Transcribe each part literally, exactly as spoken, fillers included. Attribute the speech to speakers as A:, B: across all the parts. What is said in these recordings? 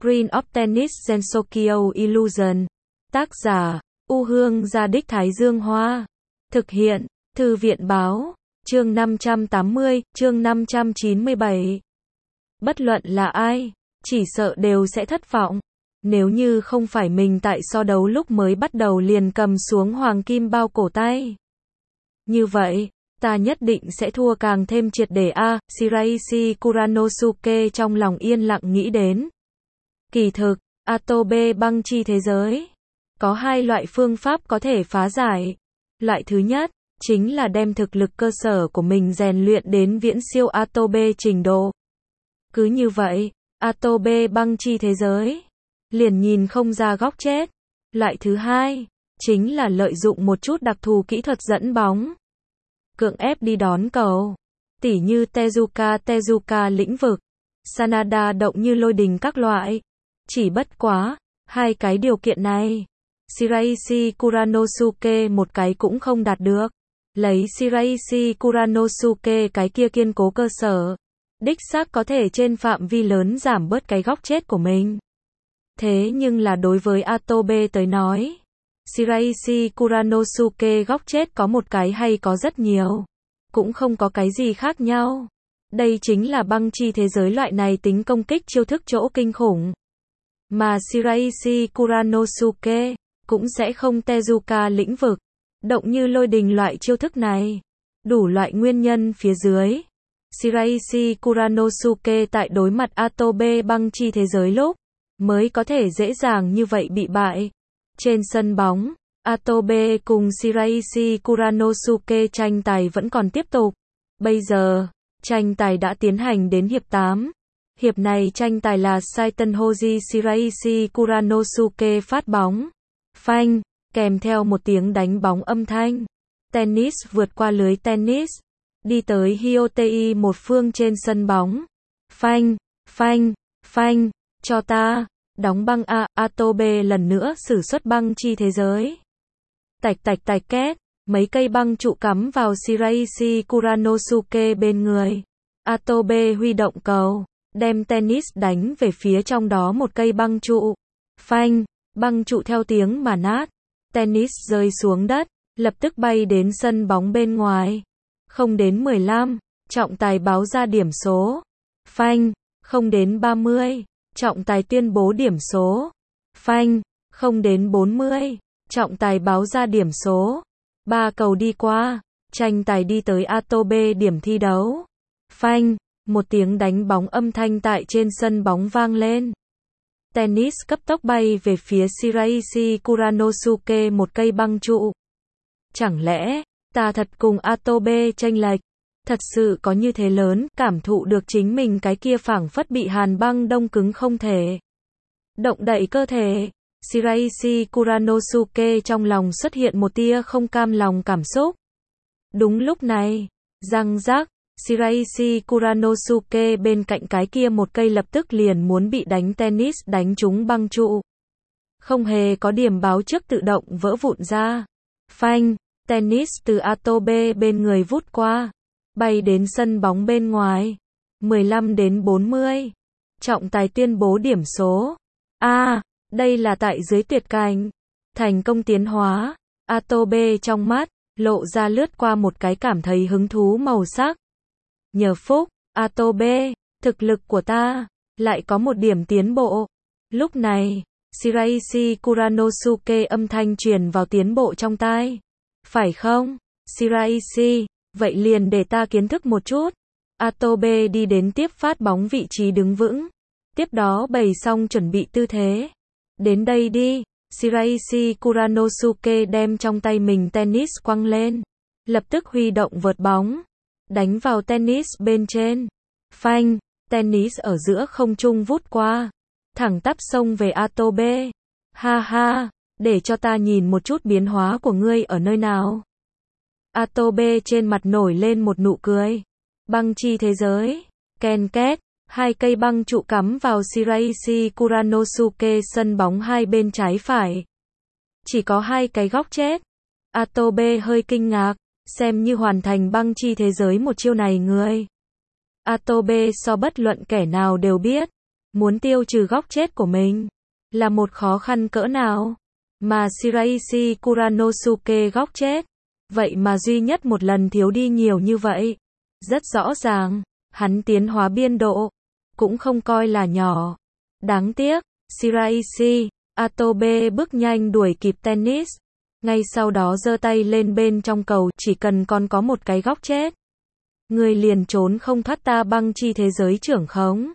A: Green of Tennis Gensokyo Illusion. Tác giả, U Hương Gia Đích Thái Dương Hoa. Thực hiện, Thư viện Báo. Chương năm trăm tám mươi, chương năm trăm chín mươi bảy. Bất luận là ai, chỉ sợ đều sẽ thất vọng. Nếu như không phải mình tại so đấu lúc mới bắt đầu liền cầm xuống hoàng kim bao cổ tay. Như vậy, ta nhất định sẽ thua càng thêm triệt để a, à, Shiraishi Kuranosuke trong lòng yên lặng nghĩ đến. Kỳ thực, Atobe băng chi thế giới. Có hai loại phương pháp có thể phá giải. Loại thứ nhất, chính là đem thực lực cơ sở của mình rèn luyện đến viễn siêu Atobe trình độ. Cứ như vậy, Atobe băng chi thế giới liền nhìn không ra góc chết. Loại thứ hai, chính là lợi dụng một chút đặc thù kỹ thuật dẫn bóng. Cưỡng ép đi đón cầu. Tỉ như Tezuka Tezuka lĩnh vực, Sanada động như lôi đình các loại. Chỉ bất quá, hai cái điều kiện này, Shiraishi Kuranosuke một cái cũng không đạt được. Lấy Shiraishi Kuranosuke cái kia kiên cố cơ sở, đích xác có thể trên phạm vi lớn giảm bớt cái góc chết của mình. Thế nhưng là đối với Atobe tới nói, Shiraishi Kuranosuke góc chết có một cái hay có rất nhiều, cũng không có cái gì khác nhau. Đây chính là băng chi thế giới loại này tính công kích chiêu thức chỗ kinh khủng. Mà Shiraishi Kuranosuke cũng sẽ không Tezuka lĩnh vực, động như lôi đình loại chiêu thức này. Đủ loại nguyên nhân phía dưới, Shiraishi Kuranosuke tại đối mặt Atobe băng chi thế giới lúc mới có thể dễ dàng như vậy bị bại. Trên sân bóng, Atobe cùng Shiraishi Kuranosuke tranh tài vẫn còn tiếp tục. Bây giờ, tranh tài đã tiến hành đến hiệp tám. Hiệp này tranh tài là Saitenhoji Shiraishi Kuranosuke phát bóng. Phanh, kèm theo một tiếng đánh bóng âm thanh. Tennis vượt qua lưới tennis, đi tới Hyotei một phương trên sân bóng. Phanh, phanh, phanh, cho ta, đóng băng a, Atobe lần nữa sử xuất băng chi thế giới. Tạch tạch tạch két, mấy cây băng trụ cắm vào Shiraishi Kuranosuke bên người. Atobe huy động cầu, đem tennis đánh về phía trong đó một cây băng trụ. Phanh, băng trụ theo tiếng mà nát. Tennis rơi xuống đất, lập tức bay đến sân bóng bên ngoài. Không đến mười lăm, trọng tài báo ra điểm số. Phanh, không đến ba mươi, trọng tài tuyên bố điểm số. Phanh, không đến bốn mươi, trọng tài báo ra điểm số. Ba cầu đi qua, tranh tài đi tới Atobe điểm thi đấu. Phanh, một tiếng đánh bóng âm thanh tại trên sân bóng vang lên. Tennis cấp tốc bay về phía Shiraishi Kuranosuke một cây băng trụ. Chẳng lẽ, ta thật cùng Atobe chênh lệch? Thật sự có như thế lớn, cảm thụ được chính mình cái kia phảng phất bị hàn băng đông cứng không thể động đậy cơ thể. Shiraishi Kuranosuke trong lòng xuất hiện một tia không cam lòng cảm xúc. Đúng lúc này, răng rắc, Shiraishi Kuranosuke bên cạnh cái kia một cây lập tức liền muốn bị đánh tennis đánh trúng băng trụ. Không hề có điểm báo trước tự động vỡ vụn ra. Phanh, tennis từ Atobe bên người vút qua, bay đến sân bóng bên ngoài. mười lăm đến bốn mươi. Trọng tài tuyên bố điểm số. A, à, đây là tại dưới tuyệt cảnh. Thành công tiến hóa. Atobe trong mắt lộ ra lướt qua một cái cảm thấy hứng thú màu sắc. Nhờ phúc, Atobe, thực lực của ta lại có một điểm tiến bộ. Lúc này, Shiraishi Kuranosuke âm thanh truyền vào tiến bộ trong tai. Phải không, Shiraishi, vậy liền để ta kiến thức một chút. Atobe đi đến tiếp phát bóng vị trí đứng vững. Tiếp đó bày xong chuẩn bị tư thế. Đến đây đi, Shiraishi Kuranosuke đem trong tay mình tennis quăng lên. Lập tức huy động vợt bóng, đánh vào tennis bên trên. Phanh, tennis ở giữa không trung vút qua, thẳng tắp xông về Atobe. Ha ha, để cho ta nhìn một chút biến hóa của ngươi ở nơi nào. Atobe trên mặt nổi lên một nụ cười. Băng chi thế giới, ken két, hai cây băng trụ cắm vào Shiraishi Kuranosuke sân bóng hai bên trái phải. Chỉ có hai cái góc chết. Atobe hơi kinh ngạc, xem như hoàn thành băng chi thế giới một chiêu này người. Atobe so bất luận kẻ nào đều biết, muốn tiêu trừ góc chết của mình, là một khó khăn cỡ nào. Mà Shiraishi Kuranosuke góc chết, vậy mà duy nhất một lần thiếu đi nhiều như vậy. Rất rõ ràng, hắn tiến hóa biên độ, cũng không coi là nhỏ. Đáng tiếc, Shiraishi, Atobe bước nhanh đuổi kịp tennis. Ngay sau đó giơ tay lên bên trong cầu, chỉ cần còn có một cái góc chết, người liền trốn không thoát ta băng chi thế giới trưởng khống.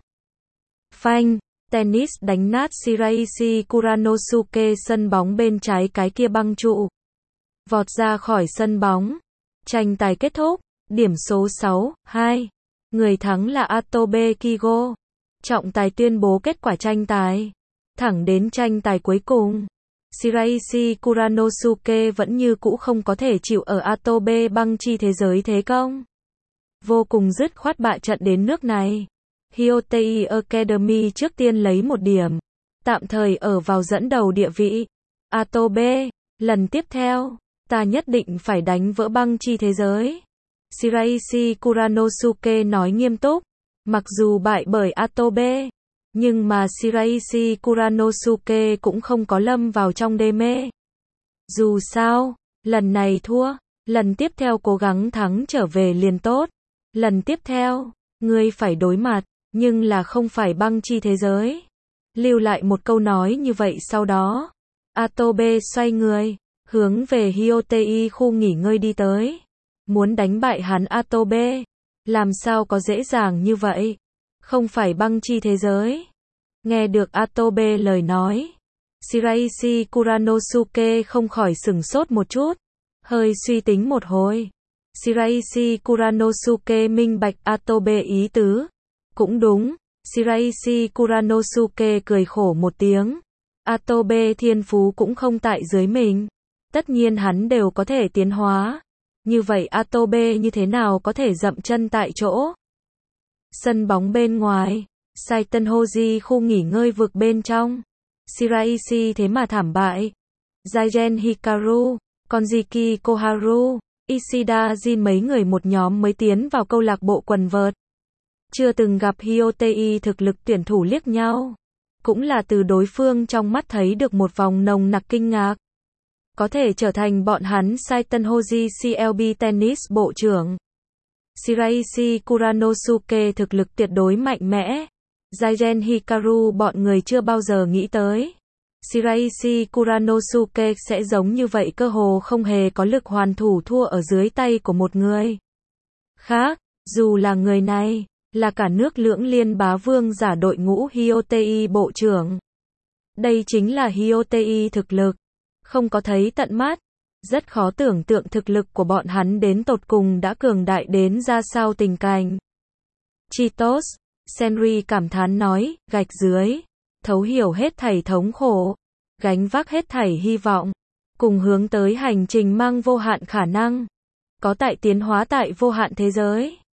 A: Phanh, tennis đánh nát Shiraishi Kuranosuke sân bóng bên trái cái kia băng trụ. Vọt ra khỏi sân bóng. Tranh tài kết thúc, điểm số sáu hai. Người thắng là Atobe Kigo. Trọng tài tuyên bố kết quả tranh tài. Thẳng đến tranh tài cuối cùng, Shiraishi Kuranosuke vẫn như cũ không có thể chịu ở Atobe băng chi thế giới thế công. Vô cùng dứt khoát bại trận đến nước này. Hyotei Academy trước tiên lấy một điểm, tạm thời ở vào dẫn đầu địa vị. Atobe, lần tiếp theo, ta nhất định phải đánh vỡ băng chi thế giới. Shiraishi Kuranosuke nói nghiêm túc. Mặc dù bại bởi Atobe, nhưng mà Shiraishi Kuranosuke cũng không có lâm vào trong đê mê. Dù sao, lần này thua, lần tiếp theo cố gắng thắng trở về liền tốt. Lần tiếp theo, ngươi phải đối mặt, nhưng là không phải băng chi thế giới. Lưu lại một câu nói như vậy sau đó, Atobe xoay người, hướng về Hyotei khu nghỉ ngơi đi tới. Muốn đánh bại hắn Atobe, làm sao có dễ dàng như vậy? Không phải băng chi thế giới. Nghe được Atobe lời nói, Shiraishi Kuranosuke không khỏi sửng sốt một chút, hơi suy tính một hồi. Shiraishi Kuranosuke minh bạch Atobe ý tứ. Cũng đúng, Shiraishi Kuranosuke cười khổ một tiếng. Atobe thiên phú cũng không tại dưới mình. Tất nhiên hắn đều có thể tiến hóa. Như vậy Atobe như thế nào có thể dậm chân tại chỗ? Sân bóng bên ngoài, Saitenhoji khu nghỉ ngơi vực bên trong. Shiraishi thế mà thảm bại. Jaigen Hikaru, Konjiki Koharu, Ishida Jin mấy người một nhóm mới tiến vào câu lạc bộ quần vợt. Chưa từng gặp Hyotei thực lực tuyển thủ liếc nhau. Cũng là từ đối phương trong mắt thấy được một vòng nồng nặc kinh ngạc. Có thể trở thành bọn hắn Saitenhoji xê lờ bê tennis bộ trưởng. Shiraishi Kuranosuke thực lực tuyệt đối mạnh mẽ. Jaigen Hikaru bọn người chưa bao giờ nghĩ tới. Shiraishi Kuranosuke sẽ giống như vậy, cơ hồ không hề có lực hoàn thủ thua ở dưới tay của một người khác, dù là người này là cả nước lưỡng liên bá vương giả đội ngũ Hyotei bộ trưởng. Đây chính là Hyotei thực lực, không có thấy tận mắt, rất khó tưởng tượng thực lực của bọn hắn đến tột cùng đã cường đại đến ra sao tình cảnh. Chitos, Senri cảm thán nói, gạch dưới, thấu hiểu hết thảy thống khổ, gánh vác hết thảy hy vọng, cùng hướng tới hành trình mang vô hạn khả năng, có tại tiến hóa tại vô hạn thế giới.